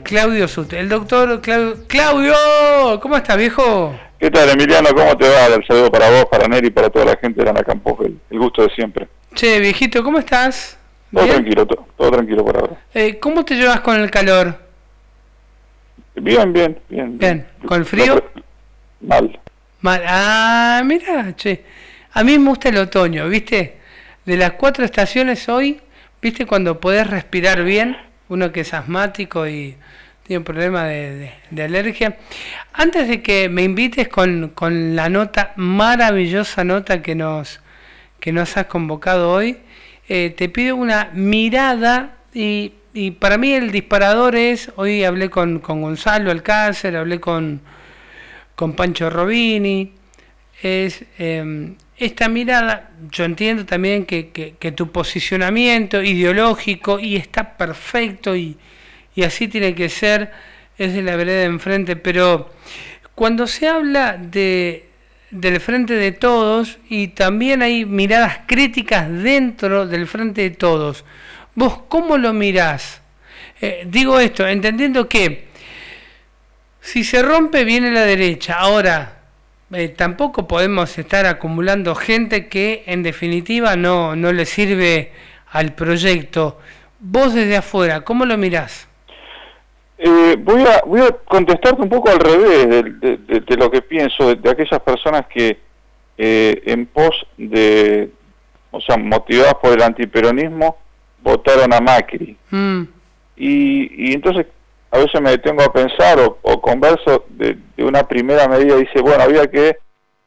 Claudio Suste. El doctor Claudio, ¿cómo estás, viejo? ¿Qué tal, Emiliano? ¿Cómo te va? El saludo para vos, para Neri y para toda la gente de Ana Campos. El gusto de siempre. Che, viejito, ¿cómo estás? Todo ¿Bien? tranquilo, todo tranquilo por ahora. ¿Cómo te llevas con el calor? Bien. ¿Con el frío? Mal. Mira, che. A mí me gusta el otoño, ¿viste? De las 4 estaciones hoy, ¿viste? Cuando podés respirar bien, uno que es asmático y tiene un problema de alergia. Antes de que me invites con la maravillosa nota que nos has convocado hoy, te pido una mirada y para mí el disparador es, hoy hablé con Gonzalo Alcácer, hablé con Pancho Robini, es esta mirada. Yo entiendo también que tu posicionamiento ideológico, y está perfecto, y así tiene que ser, es de la vereda de enfrente, pero cuando se habla del Frente de Todos, y también hay miradas críticas dentro del Frente de Todos, ¿vos cómo lo mirás? Digo esto, entendiendo que si se rompe viene la derecha. Ahora, tampoco podemos estar acumulando gente que en definitiva no le sirve al proyecto. Vos desde afuera, ¿cómo lo mirás? Voy a contestarte un poco al revés de lo que pienso, de aquellas personas que en pos de, o sea, motivadas por el antiperonismo, votaron a Macri. Y entonces a veces me detengo a pensar o converso de una primera medida. Dice, bueno, había que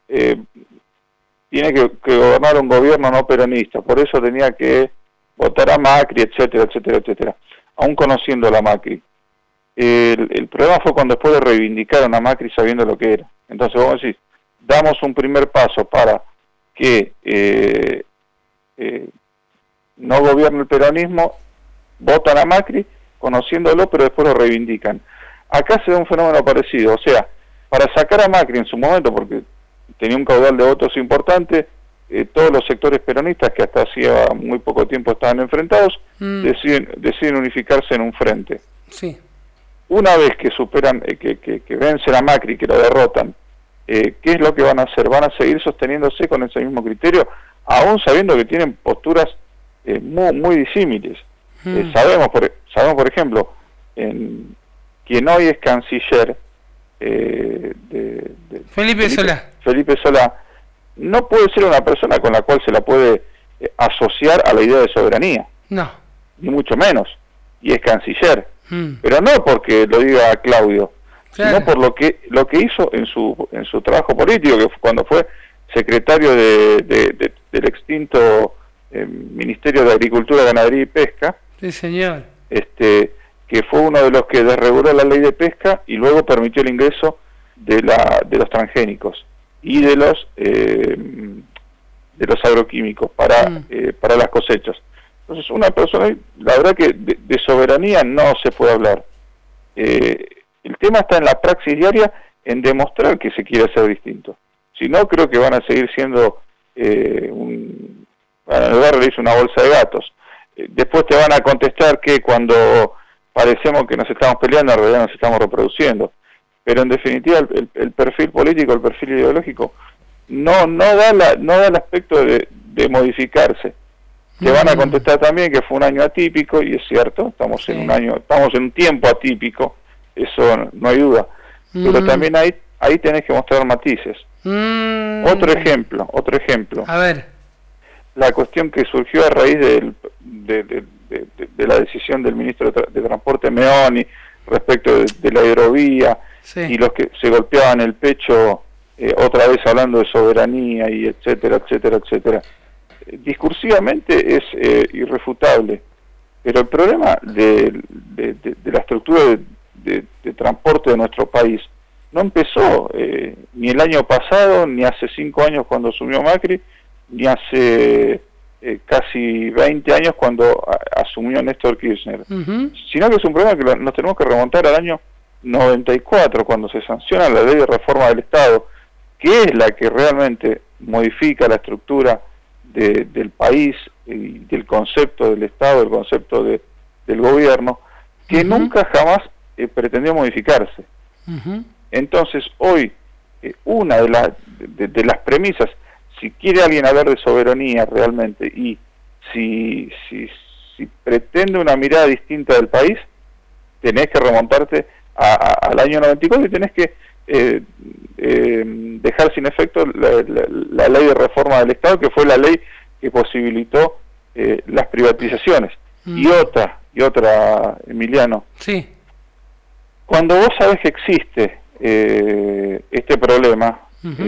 tiene que gobernar un gobierno no peronista, por eso tenía que votar a Macri, etcétera, aún conociendo la Macri. El problema fue cuando después le reivindicaron a Macri sabiendo lo que era. Entonces vamos a decir, damos un primer paso para que no gobierne el peronismo, votan a Macri conociéndolo, pero después lo reivindican. Acá se da un fenómeno parecido, o sea, para sacar a Macri en su momento, porque tenía un caudal de votos importante, todos los sectores peronistas que hasta hacía muy poco tiempo estaban enfrentados, deciden unificarse en un frente. Sí. Una vez que superan, que vencen a Macri, que lo derrotan, ¿qué es lo que van a hacer? Van a seguir sosteniéndose con ese mismo criterio, aún sabiendo que tienen posturas muy disímiles. Sabemos, por ejemplo, quien hoy es canciller Felipe Solá, no puede ser una persona con la cual se la puede asociar a la idea de soberanía. No. Ni mucho menos. Y es canciller. Pero no porque lo diga Claudio, sino por lo que hizo en su trabajo político, que cuando fue secretario del extinto Ministerio de Agricultura, Ganadería y Pesca. Sí, señor. Que fue uno de los que desreguló la ley de pesca y luego permitió el ingreso de los transgénicos y de los agroquímicos para las cosechas. Entonces, una persona, la verdad que de soberanía no se puede hablar. El tema está en la praxis diaria, en demostrar que se quiere hacer distinto. Si no, creo que van a seguir siendo en el barrio le dice una bolsa de gatos. Después te van a contestar que cuando parecemos que nos estamos peleando, en realidad nos estamos reproduciendo. Pero en definitiva el perfil político, el perfil ideológico, no da el aspecto de modificarse. Te van a contestar también que fue un año atípico, y es cierto, estamos en un tiempo atípico, eso no hay duda. Pero también ahí tenés que mostrar matices. Otro ejemplo. A ver. La cuestión que surgió a raíz de la decisión del ministro de Transporte Meoni respecto de la hidrovía, y los que se golpeaban el pecho otra vez hablando de soberanía y etcétera. Discursivamente es irrefutable, pero el problema de la estructura de transporte de nuestro país no empezó ni el año pasado, ni hace 5 años cuando asumió Macri, ni hace casi 20 años cuando asumió Néstor Kirchner, sino que es un problema que nos tenemos que remontar al año 94, cuando se sanciona la ley de reforma del Estado, que es la que realmente modifica la estructura del país y del concepto del Estado, del concepto del gobierno, que nunca jamás pretendió modificarse. Ujú. Entonces, hoy, una de las premisas, si quiere alguien hablar de soberanía realmente y si pretende una mirada distinta del país, tenés que remontarte al año 94 y tenés que dejar sin efecto la ley de reforma del Estado, que fue la ley que posibilitó las privatizaciones. Y otra, Emiliano, Sí. cuando vos sabés que existe este problema,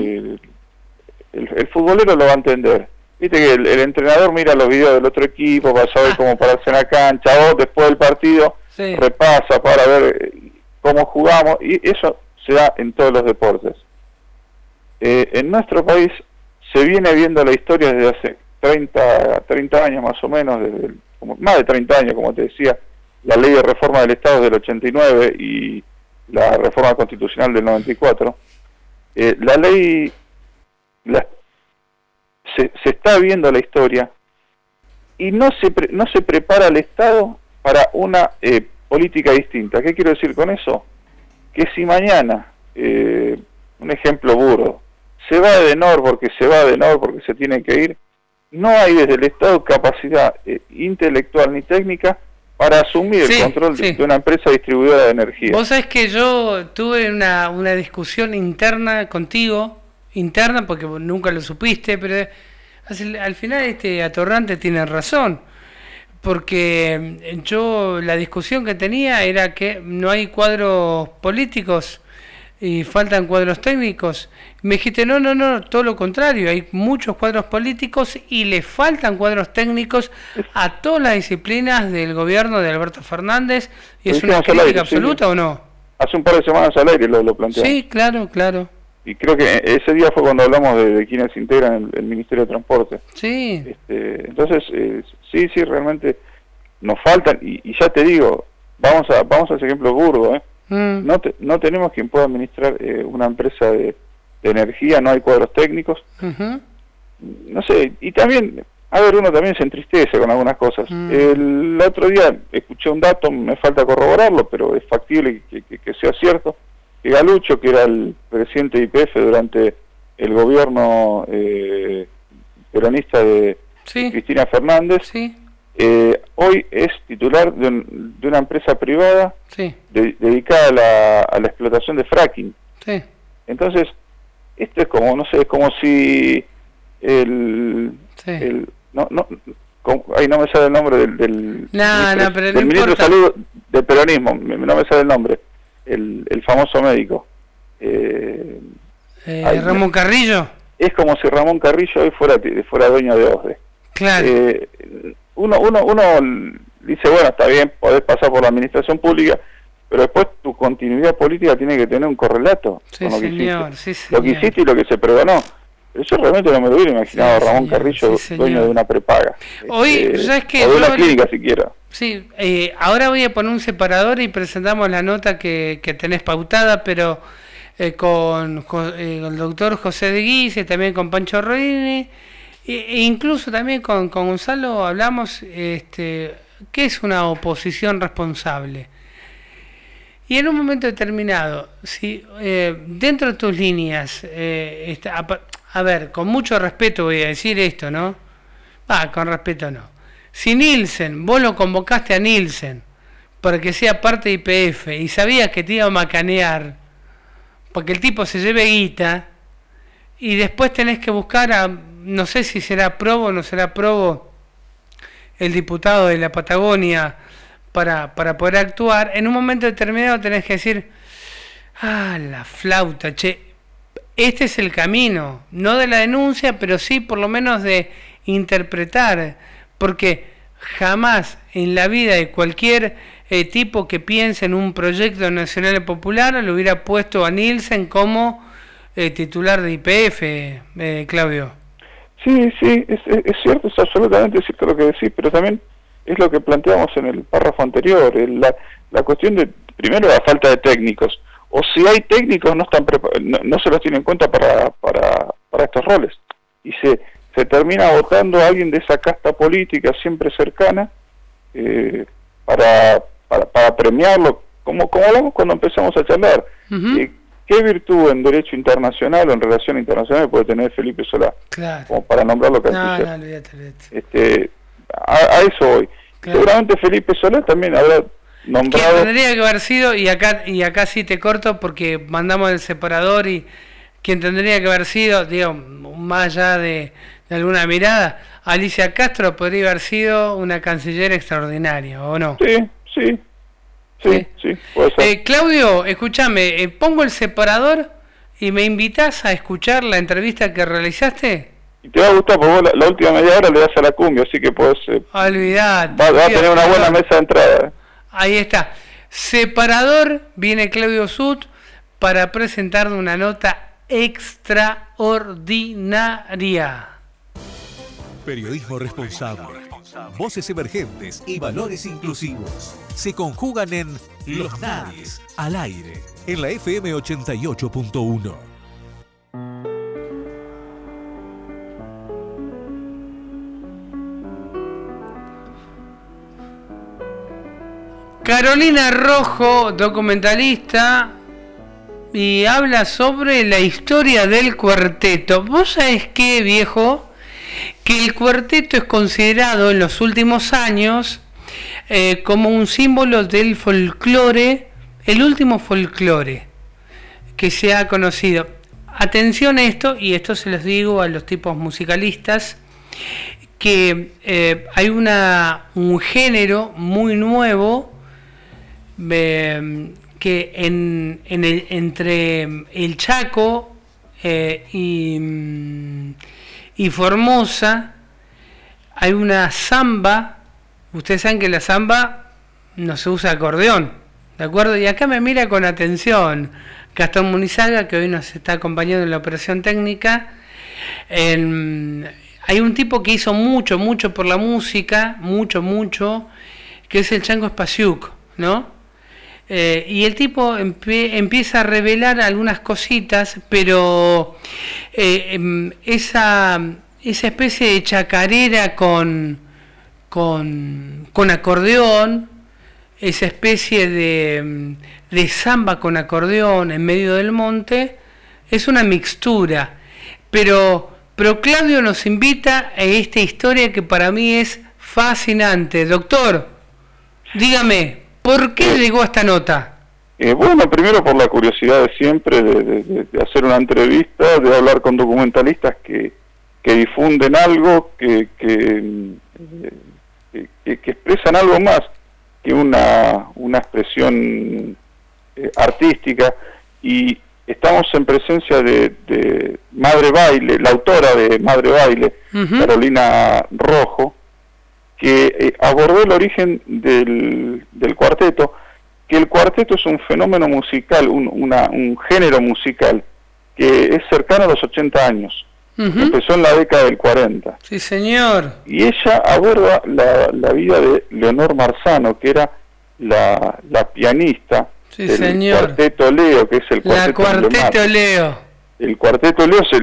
el futbolero lo va a entender. Viste que el entrenador mira los videos del otro equipo para saber cómo pararse en la cancha, vos después del partido repasa para ver cómo jugamos, y eso se da en todos los deportes. En nuestro país se viene viendo la historia desde hace 30 años más o menos, más de 30 años, como te decía, la ley de reforma del Estado del 89 y la reforma constitucional del 94. La ley se está viendo la historia y no se prepara el Estado para una política distinta. ¿Qué quiero decir con eso? Que si mañana, un ejemplo burdo, se va de Denor porque se tiene que ir, no hay desde el Estado capacidad intelectual ni técnica para asumir el control de una empresa distribuidora de energía. Vos sabés que yo tuve una discusión interna contigo, porque nunca lo supiste, pero al final este atorrante tiene razón, porque yo la discusión que tenía era que no hay cuadros políticos y faltan cuadros técnicos. Me dijiste, no, todo lo contrario, hay muchos cuadros políticos y le faltan cuadros técnicos a todas las disciplinas del gobierno de Alberto Fernández. ¿Y es una crítica absoluta o no? Hace un par de semanas al aire lo planteamos. Sí, claro. Y creo que ese día fue cuando hablamos de quienes integran el Ministerio de Transporte. Sí. Entonces, sí, realmente nos faltan, y ya te digo, vamos a ese ejemplo burdo, no tenemos quien pueda administrar una empresa de energía, no hay cuadros técnicos. No sé, y también, uno también se entristece con algunas cosas. El otro día escuché un dato, me falta corroborarlo, pero es factible que sea cierto, que Galucho, que era el presidente de YPF durante el gobierno peronista de Cristina Fernández, hoy es titular de una empresa privada dedicada a la explotación de fracking. Entonces, esto es como, no sé, es como si no me sale el nombre del ministro de Salud del peronismo, no me sale el nombre, el famoso médico. Ramón Carrillo. Es como si Ramón Carrillo hoy fuera dueño de OSDE. Claro. Uno dice, bueno, está bien, podés pasar por la administración pública, pero después tu continuidad política tiene que tener un correlato con lo que hiciste. Lo que hiciste y lo que se pregonó. Pero yo realmente no me lo hubiera imaginado a Ramón Carrillo dueño de una prepaga. Hoy, ¿sabes qué? O de una clínica siquiera. Sí, ahora voy a poner un separador y presentamos la nota que tenés pautada, pero con el doctor José de Guise, también con Pancho Rodini, e incluso también con Gonzalo hablamos qué es una oposición responsable. Y en un momento determinado, si dentro de tus líneas, a ver, con mucho respeto voy a decir esto, ¿no? Con respeto no. Si Nielsen, vos lo convocaste a Nielsen para que sea parte de YPF y sabías que te iba a macanear, porque el tipo se lleve guita, y después tenés que buscar no sé si será Probo o no será Probo, el diputado de la Patagonia, para poder actuar, en un momento determinado tenés que decir, la flauta, este es el camino, no de la denuncia, pero sí por lo menos de interpretar, porque jamás en la vida de cualquier tipo que piense en un proyecto nacional y popular lo hubiera puesto a Nielsen como titular de YPF, Claudio. Sí, es cierto, es absolutamente cierto lo que decís, pero también es lo que planteamos en el párrafo anterior, la cuestión de, primero, la falta de técnicos, o si hay técnicos no se los tiene en cuenta para estos roles, y se termina votando a alguien de esa casta política siempre cercana para premiarlo como hablamos cuando empezamos a charlar, ¿qué virtud en derecho internacional o en relación internacional puede tener Felipe Solá? Claro. Como para nombrarlo canciller. No, olvídate. A eso voy. Claro. Seguramente Felipe Solá también habrá nombrado... Que tendría que haber sido, y acá sí te corto porque mandamos el separador, y quien tendría que haber sido, digo, más allá de alguna mirada, Alicia Castro podría haber sido una canciller extraordinaria, ¿o no? Sí, puede ser. Claudio, escúchame, pongo el separador y me invitas a escuchar la entrevista que realizaste. Y te va a gustar, porque vos la última media hora le das a la cumbia, así que podés... Olvidate. Va a tener una buena mesa de entrada. Ahí está. Separador, viene Claudio Sut para presentar una nota extraordinaria. Periodismo responsable, voces emergentes y valores inclusivos se conjugan en Los Nadies al aire, en la FM 88.1. Carolina Rojo, documentalista, y habla sobre la historia del cuarteto. ¿Vos sabés qué, viejo? Que el cuarteto es considerado en los últimos años como un símbolo del folclore, el último folclore que se ha conocido. Atención a esto, y esto se los digo a los tipos musicalistas, que hay un género muy nuevo que entre el Chaco y Formosa hay una samba. Ustedes saben que la samba no se usa acordeón, ¿de acuerdo? Y acá me mira con atención Gastón Munizaga, que hoy nos está acompañando en la operación técnica. Hay un tipo que hizo mucho por la música, mucho, que es el Chango Espasiuk, ¿no? Y el tipo empieza a revelar algunas cositas, pero esa especie de chacarera con acordeón, esa especie de samba con acordeón en medio del monte, es una mixtura. Pero Claudio nos invita a esta historia que para mí es fascinante. Doctor, dígame, ¿por qué llegó a esta nota? Bueno, primero por la curiosidad de siempre de hacer una entrevista, de hablar con documentalistas que difunden algo, que expresan algo más que una expresión artística. Y estamos en presencia de Madre Baile, la autora de Madre Baile, Carolina Rojo, que abordó el origen del cuarteto, que el cuarteto es un fenómeno musical, un género musical que es cercano a los 80 años. Empezó en la década del 40. Sí, señor. Y ella aborda la vida de Leonor Marzano, que era la pianista del Cuarteto Leo, que es el Cuarteto Leo. El Cuarteto Leo es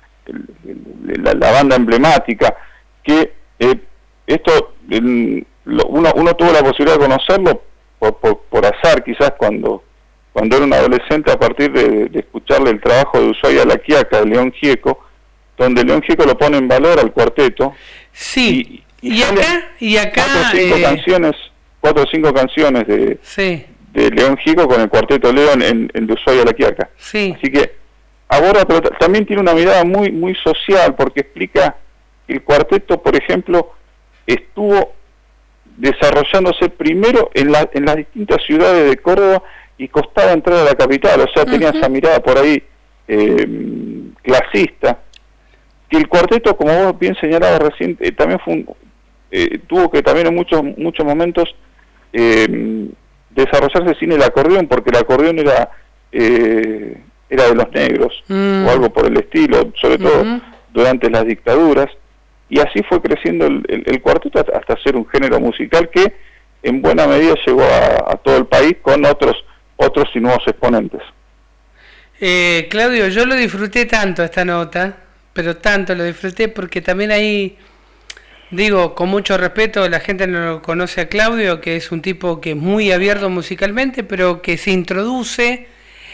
la banda emblemática, que esto uno tuvo la posibilidad de conocerlo por azar, quizás cuando era un adolescente, a partir de escucharle el trabajo de Ushuaia La Quiaca, de León Gieco, donde León Gieco lo pone en valor al cuarteto. Sí, y acá 4 o 5 canciones de León Gieco con el Cuarteto León en de Ushuaia La Quiaca. Sí. Así que ahora, pero también tiene una mirada muy social, porque explica que el cuarteto, por ejemplo, estuvo desarrollándose primero en las distintas ciudades de Córdoba y costaba entrar a la capital, o sea, tenía esa mirada por ahí clasista, que el cuarteto, como vos bien señalabas recién, también tuvo que también en muchos momentos desarrollarse sin el acordeón, porque el acordeón era de los negros, o algo por el estilo, sobre todo durante las dictaduras. Y así fue creciendo el cuarteto hasta ser un género musical que en buena medida llegó a todo el país con otros y nuevos exponentes. Claudio, yo lo disfruté tanto esta nota, pero tanto lo disfruté porque también ahí digo, con mucho respeto, la gente no lo conoce a Claudio, que es un tipo que es muy abierto musicalmente, pero que se introduce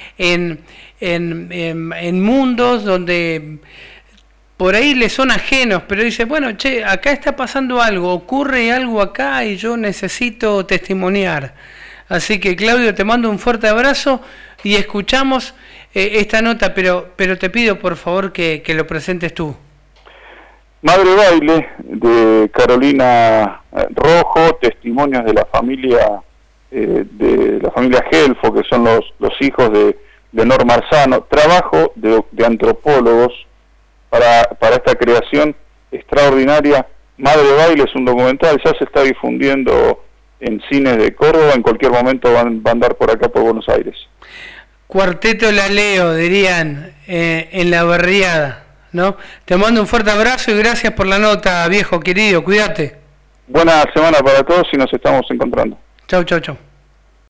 en mundos donde por ahí le son ajenos, pero dice, bueno, che, acá está pasando algo, ocurre algo acá y yo necesito testimoniar. Así que Claudio, te mando un fuerte abrazo y escuchamos esta nota, pero te pido por favor que lo presentes tú. Madre Baile, de Carolina Rojo, testimonios de la familia Gelfo, que son los hijos de Norma Arzano, trabajo de antropólogos para esta creación extraordinaria. Madre Baile es un documental, ya se está difundiendo en cines de Córdoba, en cualquier momento va a andar por acá por Buenos Aires. Cuarteto La Leo, dirían, en la barriada, ¿no? Te mando un fuerte abrazo y gracias por la nota, viejo querido, cuídate. Buena semana para todos y nos estamos encontrando. Chau, chau, chau.